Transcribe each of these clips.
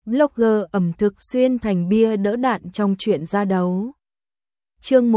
blogger ẩm thực xuyên thành bia đỡ đạn trong chuyện ra đấu. Chương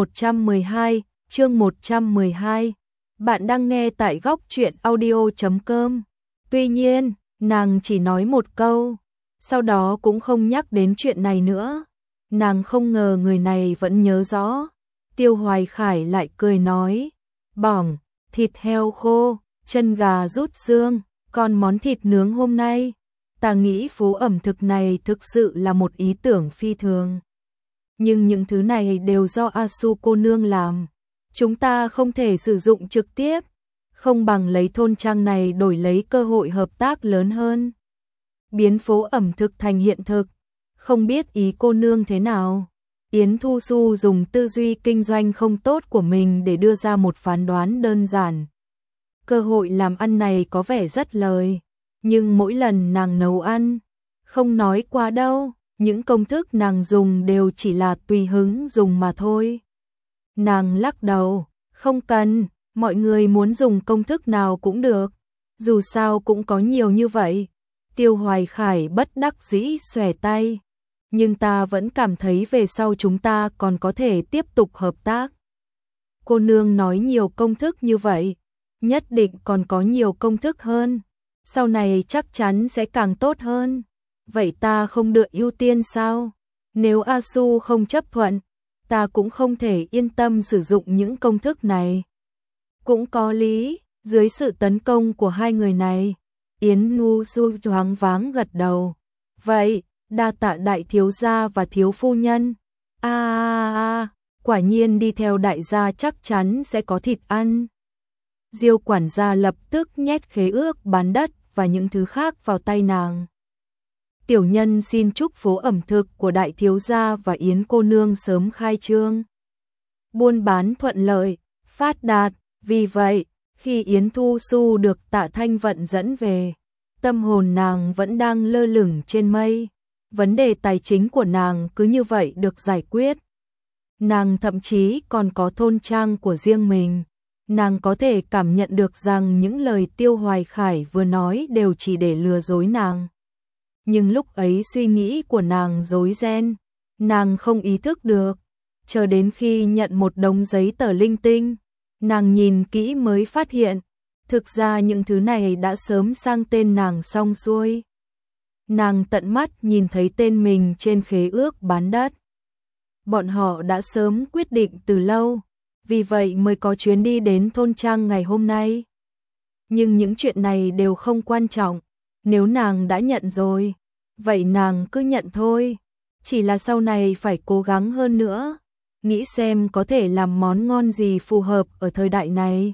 112. Bạn đang nghe tại góc truyện audio.com. Tuy nhiên, nàng chỉ nói một câu, sau đó cũng không nhắc đến chuyện này nữa. Nàng không ngờ người này vẫn nhớ rõ. Tiêu Hoài Khải lại cười nói, bỏng, thịt heo khô, chân gà rút xương, còn món thịt nướng hôm nay. Ta nghĩ phố ẩm thực này thực sự là một ý tưởng phi thường. Nhưng những thứ này đều do Asu cô nương làm. Chúng ta không thể sử dụng trực tiếp, không bằng lấy thôn trang này đổi lấy cơ hội hợp tác lớn hơn. Biến phố ẩm thực thành hiện thực, không biết ý cô nương thế nào. Yến Thu Xu dùng tư duy kinh doanh không tốt của mình để đưa ra một phán đoán đơn giản. Cơ hội làm ăn này có vẻ rất lời, nhưng mỗi lần nàng nấu ăn, không nói quá đâu, những công thức nàng dùng đều chỉ là tùy hứng dùng mà thôi. Nàng lắc đầu, không cần, mọi người muốn dùng công thức nào cũng được, dù sao cũng có nhiều như vậy. Tiêu Hoài Khải bất đắc dĩ xòe tay, nhưng ta vẫn cảm thấy về sau chúng ta còn có thể tiếp tục hợp tác. Cô nương nói nhiều công thức như vậy, nhất định còn có nhiều công thức hơn, sau này chắc chắn sẽ càng tốt hơn. Vậy ta không được ưu tiên sao? Nếu Asu không chấp thuận, ta cũng không thể yên tâm sử dụng những công thức này. Cũng có lý, dưới sự tấn công của hai người này, Yến Nhu Su choáng váng gật đầu. Vậy, đa tạ đại thiếu gia và thiếu phu nhân. Quả nhiên đi theo đại gia chắc chắn sẽ có thịt ăn. Diêu quản gia lập tức nhét khế ước bán đất và những thứ khác vào tay nàng. Tiểu nhân xin chúc phố ẩm thực của đại thiếu gia và Yến cô nương sớm khai trương, buôn bán thuận lợi, phát đạt. Vì vậy, khi Yến Thu Xu được Tạ Thanh Vận dẫn về, tâm hồn nàng vẫn đang lơ lửng trên mây. Vấn đề tài chính của nàng cứ như vậy được giải quyết. Nàng thậm chí còn có thôn trang của riêng mình. Nàng có thể cảm nhận được rằng những lời Tiêu Hoài Khải vừa nói đều chỉ để lừa dối nàng. Nhưng lúc ấy suy nghĩ của nàng rối ren, nàng không ý thức được. Chờ đến khi nhận một đống giấy tờ linh tinh, nàng nhìn kỹ mới phát hiện, thực ra những thứ này đã sớm sang tên nàng xong xuôi. Nàng tận mắt nhìn thấy tên mình trên khế ước bán đất. Bọn họ đã sớm quyết định từ lâu, vì vậy mới có chuyến đi đến thôn trang ngày hôm nay. Nhưng những chuyện này đều không quan trọng, nếu nàng đã nhận rồi, vậy nàng cứ nhận thôi. Chỉ là sau này phải cố gắng hơn nữa, nghĩ xem có thể làm món ngon gì phù hợp ở thời đại này.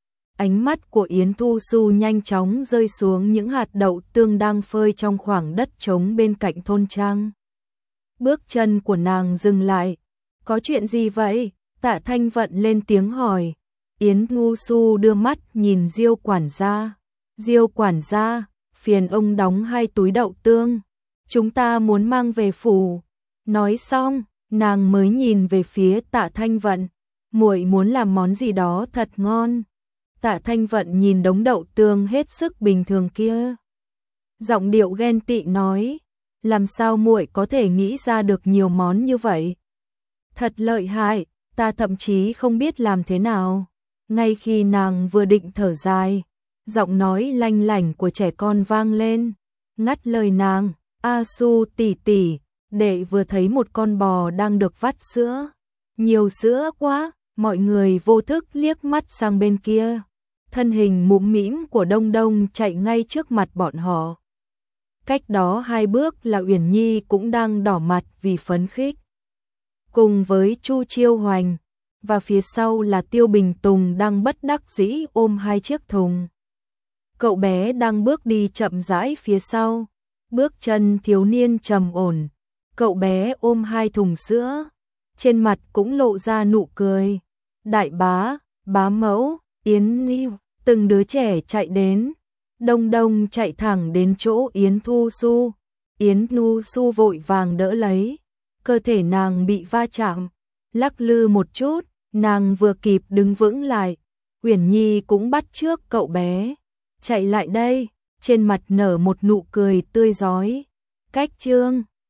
Ánh mắt của Yến Thu Xu nhanh chóng rơi xuống những hạt đậu tương đang phơi trong khoảng đất trống bên cạnh thôn trang. Bước chân của nàng dừng lại. Có chuyện gì vậy? Tạ Thanh Vận lên tiếng hỏi. Yến Thu Xu đưa mắt nhìn Diêu quản gia. Diêu quản gia, phiền ông đóng 2 túi đậu tương. Chúng ta muốn mang về phủ. Nói xong, nàng mới nhìn về phía Tạ Thanh Vận. Muội muốn làm món gì đó thật ngon. Tạ Thanh Vận nhìn đống đậu tương hết sức bình thường kia, giọng điệu ghen tị nói, làm sao muội có thể nghĩ ra được nhiều món như vậy? Thật lợi hại, ta thậm chí không biết làm thế nào. Ngay khi nàng vừa định thở dài, giọng nói lanh lảnh của trẻ con vang lên, ngắt lời nàng, Asu tỷ tỷ, đệ vừa thấy một con bò đang được vắt sữa. Nhiều sữa quá, mọi người vô thức liếc mắt sang bên kia. Thân hình mũm mĩm của Đông Đông chạy ngay trước mặt bọn họ. Cách đó 2 bước là Uyển Nhi cũng đang đỏ mặt vì phấn khích. Cùng với Chu Chiêu Hoành, và phía sau là Tiêu Bình Tùng đang bất đắc dĩ ôm 2 chiếc thùng. Cậu bé đang bước đi chậm rãi phía sau, bước chân thiếu niên trầm ổn. Cậu bé ôm 2 thùng sữa, trên mặt cũng lộ ra nụ cười. Đại bá, bá mẫu, Yến Nhi, từng đứa trẻ chạy đến. Đông Đông chạy thẳng đến chỗ Yến Thu Xu. Yến Thu Xu vội vàng đỡ lấy. Cơ thể nàng bị va chạm, lắc lư một chút, nàng vừa kịp đứng vững lại. Uyển Nhi cũng bắt chước cậu bé, chạy lại đây, trên mặt nở một nụ cười tươi rói. cách chương